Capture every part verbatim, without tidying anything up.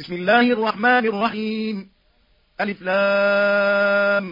بسم الله الرحمن الرحيم. ألف لام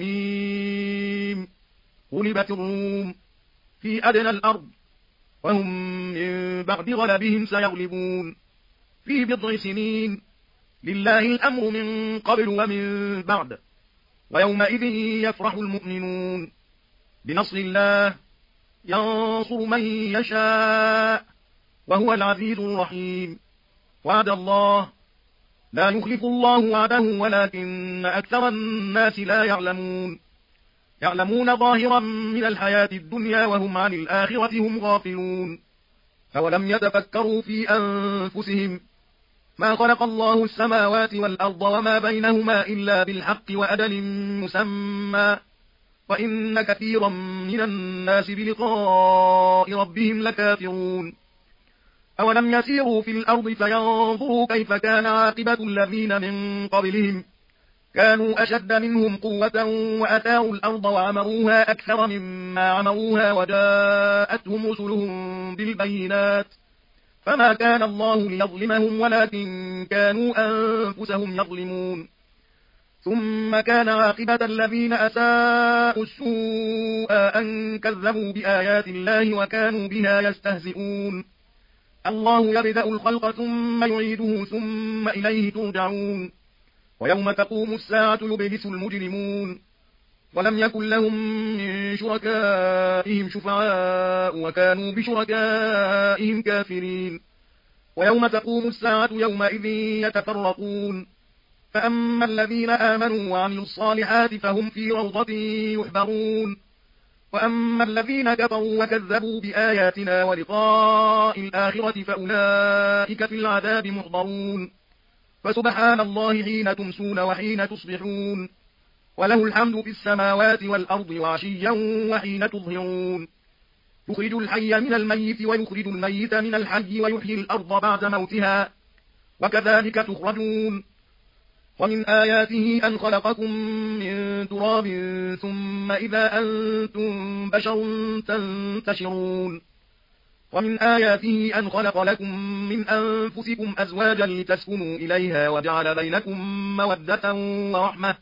ميم. غلبت الروم في أدنى الأرض وهم من بعد غلبهم سيغلبون في بضع سنين. لله الأمر من قبل ومن بعد، ويومئذ يفرح المؤمنون بنصر الله ينصر من يشاء وهو العزيز الرحيم. وعد الله لا يخلف الله وعده ولكن أكثر الناس لا يعلمون. يعلمون ظاهرا من الحياة الدنيا وهم عن الآخرة هم غافلون. فولم يتفكروا في أنفسهم ما خلق الله السماوات والأرض وما بينهما إلا بالحق وأجل مسمى، وإن كثيرا من الناس بلقاء ربهم لكافرون. أولم يسيروا في الأرض فينظروا كيف كان عاقبة الذين من قبلهم، كانوا أشد منهم قوة وأثاروا الأرض وعمروها أكثر مما عمروها وجاءتهم رسلهم بالبينات، فما كان الله ليظلمهم ولكن كانوا أنفسهم يظلمون. ثم كان عاقبة الذين أساءوا السوء أن كذبوا بآيات الله وكانوا بها يستهزئون. الله يبدأ الخلق ثم يعيده ثم إليه ترجعون. ويوم تقوم الساعة يبلس المجرمون ولم يكن لهم من شركائهم شفعاء وكانوا بشركائهم كافرين. ويوم تقوم الساعة يومئذ يتفرقون، فأما الذين آمنوا وعملوا الصالحات فهم في روضة يحبرون، وأما الذين كفروا وكذبوا بآياتنا ولقاء الآخرة فأولئك في العذاب محضرون. فسبحان الله حين تمسون وحين تصبحون، وله الحمد في السماوات والأرض وعشيا وحين تظهرون. يخرج الحي من الميت ويخرج الميت من الحي ويحيي الأرض بعد موتها، وكذلك تخرجون. ومن آياته أن خلقكم من تراب ثم إذا أنتم بشر تنتشرون. ومن آياته أن خلق لكم من أنفسكم أزواجا لتسكنوا إليها وجعل بينكم مودة ورحمة،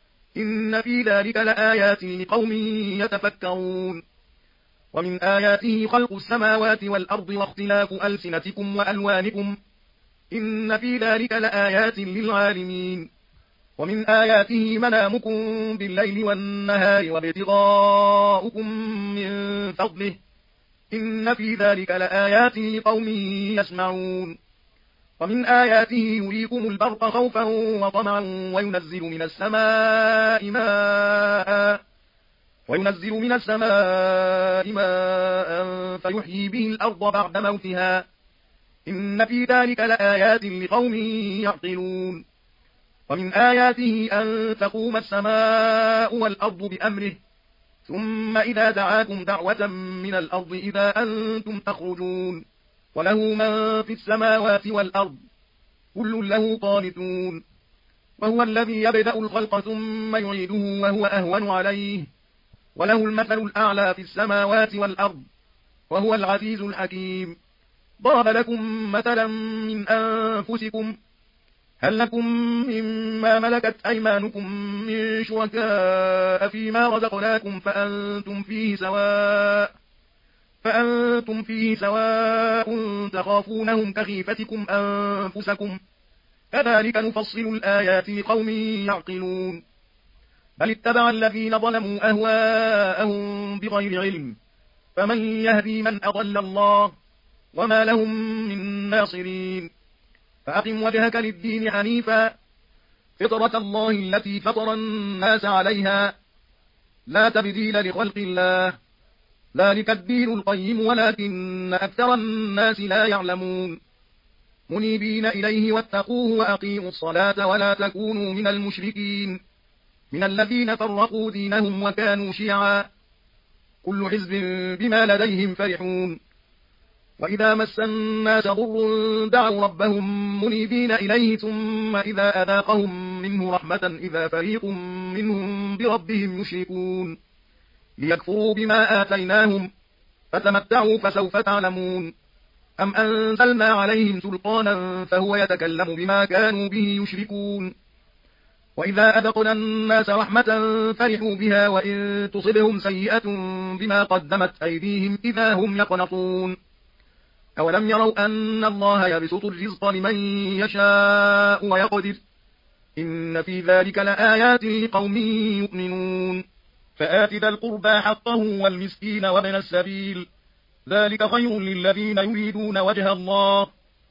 إن في ذلك لآيات لقوم يتفكرون. ومن آياته خلق السماوات والأرض واختلاف ألسنتكم وألوانكم، إن في ذلك لآيات للعالمين. ومن آياته منامكم بالليل والنهار وابتغاؤكم من فضله، إن في ذلك لآيات لقوم يسمعون. ومن آياته يريكم البرق خوفا وطمعا وينزل من السماء ماء وينزل من السماء ماء فيحيي به الأرض بعد موتها، إن في ذلك لآيات لقوم يعقلون. ومن آياته أن تقوم السماء والأرض بأمره، ثم إذا دعاكم دعوة من الأرض إذا أنتم تخرجون. وله من في السماوات والأرض كل له قانتون. وهو الذي يبدأ الخلق ثم يعيده وهو أهون عليه، وله المثل الأعلى في السماوات والأرض وهو العزيز الحكيم. ضرب لكم مثلا من أنفسكم، هل لكم مما ملكت أيمانكم من شركاء فيما رزقناكم فأنتم فيه سواء فأنتم فيه سواء تخافونهم كخيفتكم أنفسكم، كذلك نفصل الآيات لقوم يعقلون. بل اتبع الذين ظلموا أهواءهم بغير علم، فمن يهدي من أضل الله وما لهم من ناصرين. فأقم وجهك للدين حنيفا فطرة الله التي فطر الناس عليها لا تبديل لخلق الله، ذلك الدين القيم ولكن أكثر الناس لا يعلمون. منيبين إليه واتقوه وأقيموا الصلاة ولا تكونوا من المشركين من الذين فرقوا دينهم وكانوا شيعا، كل حزب بما لديهم فرحون. وإذا مس الناس ضر دعوا ربهم منيبين إليه ثم إذا أذاقهم منه رحمة إذا فريق منهم بربهم يشركون، ليكفروا بما آتيناهم فتمتعوا فسوف تعلمون. أم أنزلنا عليهم سلطانا فهو يتكلم بما كانوا به يشركون وإذا أذقنا الناس رحمة فرحوا بها وإن تصبهم سيئة بما قدمت أيديهم إذا هم يقنطون أولم يروا أن الله يبسط الرزق لمن يشاء ويقدر إن في ذلك لآيات لقوم يؤمنون فآت ذا القربى حقه والمسكين وابن السبيل ذلك خير للذين يريدون وجه الله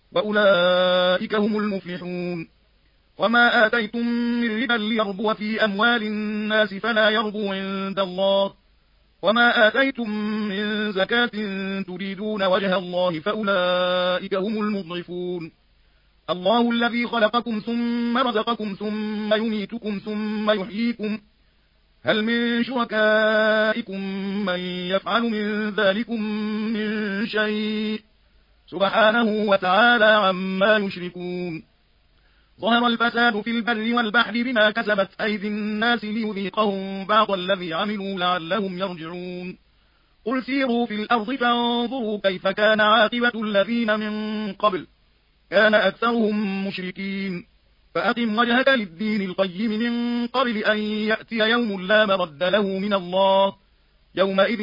وأولئك هم المفلحون وما آتيتم من ربا ليربو في أموال الناس فلا يربو عند الله وما آتيتم من زكاة تريدون وجه الله فأولئك هم المضعفون الله الذي خلقكم ثم رزقكم ثم يميتكم ثم يحييكم هل من شركائكم من يفعل من ذلكم من شيء سبحانه وتعالى عما يشركون ظهر الفساد في البر والبحر بما كسبت أيدي الناس ليذيقهم بعض الذي عملوا لعلهم يرجعون قل سيروا في الأرض فانظروا كيف كان عاقبة الذين من قبل كان أكثرهم مشركين فأقم وجهك للدين القيم من قبل أن يأتي يوم لا مرد له من الله يومئذ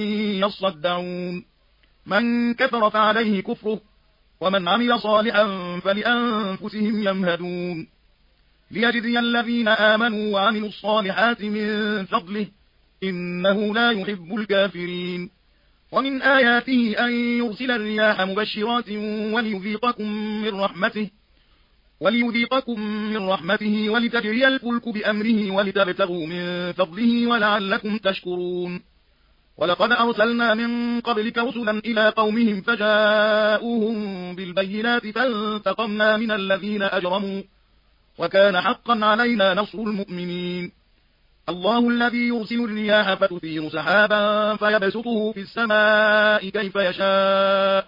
يصدعون من كفر فعليه كفره ومن عمل صالحا فلأنفسهم يمهدون ليجزي الذين آمنوا وعملوا الصالحات من فضله إنه لا يحب الكافرين ومن آياته أن يرسل الرياح مبشرات وليذيقكم من رحمته وليذيقكم من رحمته ولتجري الفلك بأمره ولتبتغوا من فضله ولعلكم تشكرون ولقد أرسلنا من قبلك رسلا إلى قومهم فجاءوهم بالبينات فانتقمنا من الذين أجرموا وكان حقا علينا نصر المؤمنين الله الذي يرسل الرياح فتثير سحابا فيبسطه في السماء كيف يشاء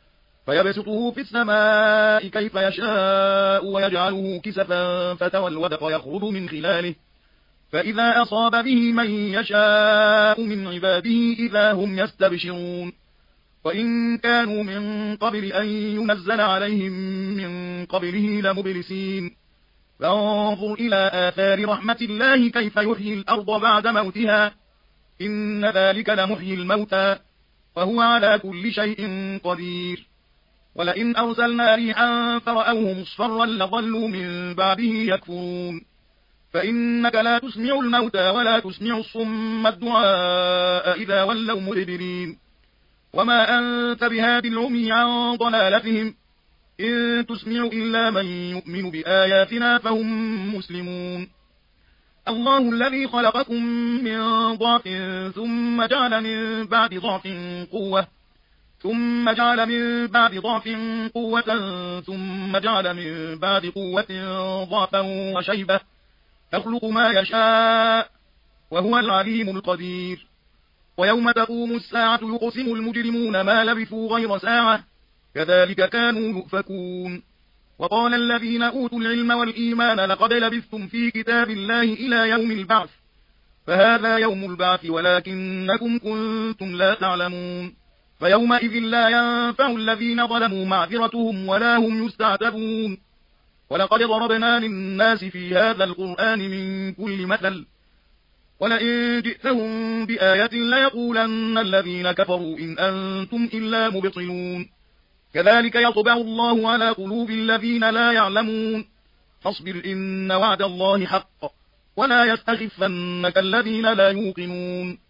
فيبسطه في السماء كيف يشاء ويجعله كسفا فترى الودق يخرج من خلاله فإذا أصاب به من يشاء من عباده إذا هم يستبشرون وإن كانوا من قبل أن ينزل عليهم من قبله لمبلسين فانظر إلى آثار رحمة الله كيف يحيي الأرض بعد موتها إن ذلك لمحيي الموتى وهو على كل شيء قدير ولئن أرسلنا ريحا فرأوه مصفرا لظلوا من بعده يكفرون فإنك لا تسمع الموتى ولا تسمع الصم الدعاء إذا ولوا مدبرين وما أنت بهاد العمي عن ضلالتهم إن تسمع إلا من يؤمن بآياتنا فهم مسلمون الله الذي خلقكم من ضعف ثم جعل من بعد ضعف قوة ثم جعل من بعد ضعف قوة ثم جعل من بعد قوة ضعفا وشيبة يخلق ما يشاء وهو العليم القدير ويوم تقوم الساعة يقسم المجرمون ما لبثوا غير ساعة كذلك كانوا يؤفكون وقال الذين أوتوا العلم والإيمان لقد لبثتم في كتاب الله إلى يوم البعث فهذا يوم البعث ولكنكم كنتم لا تعلمون فيومئذ لا ينفع الذين ظلموا معذرتهم ولا هم يستعتبون ولقد ضربنا للناس في هذا القرآن من كل مثل ولئن جئتهم بآية ليقولن الذين كفروا إن أنتم إلا مبطلون كذلك يطبع الله على قلوب الذين لا يعلمون فاصبر إن وعد الله حق ولا يستخفنك الذين لا يوقنون